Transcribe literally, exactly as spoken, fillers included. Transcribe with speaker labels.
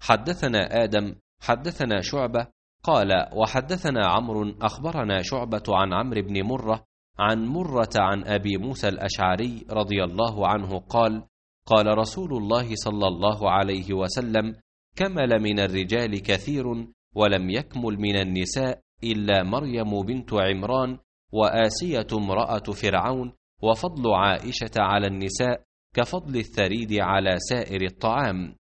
Speaker 1: حدثنا آدم حدثنا شعبة قال وحدثنا عمرو أخبرنا شعبة عن عمرو بن مرة عن مرة عن أبي موسى الأشعري رضي الله عنه قال قال رسول الله صلى الله عليه وسلم كمل من الرجال كثير ولم يكمل من النساء إلا مريم بنت عمران وآسية امرأة فرعون، وفضل عائشة على النساء كفضل الثريد على سائر الطعام.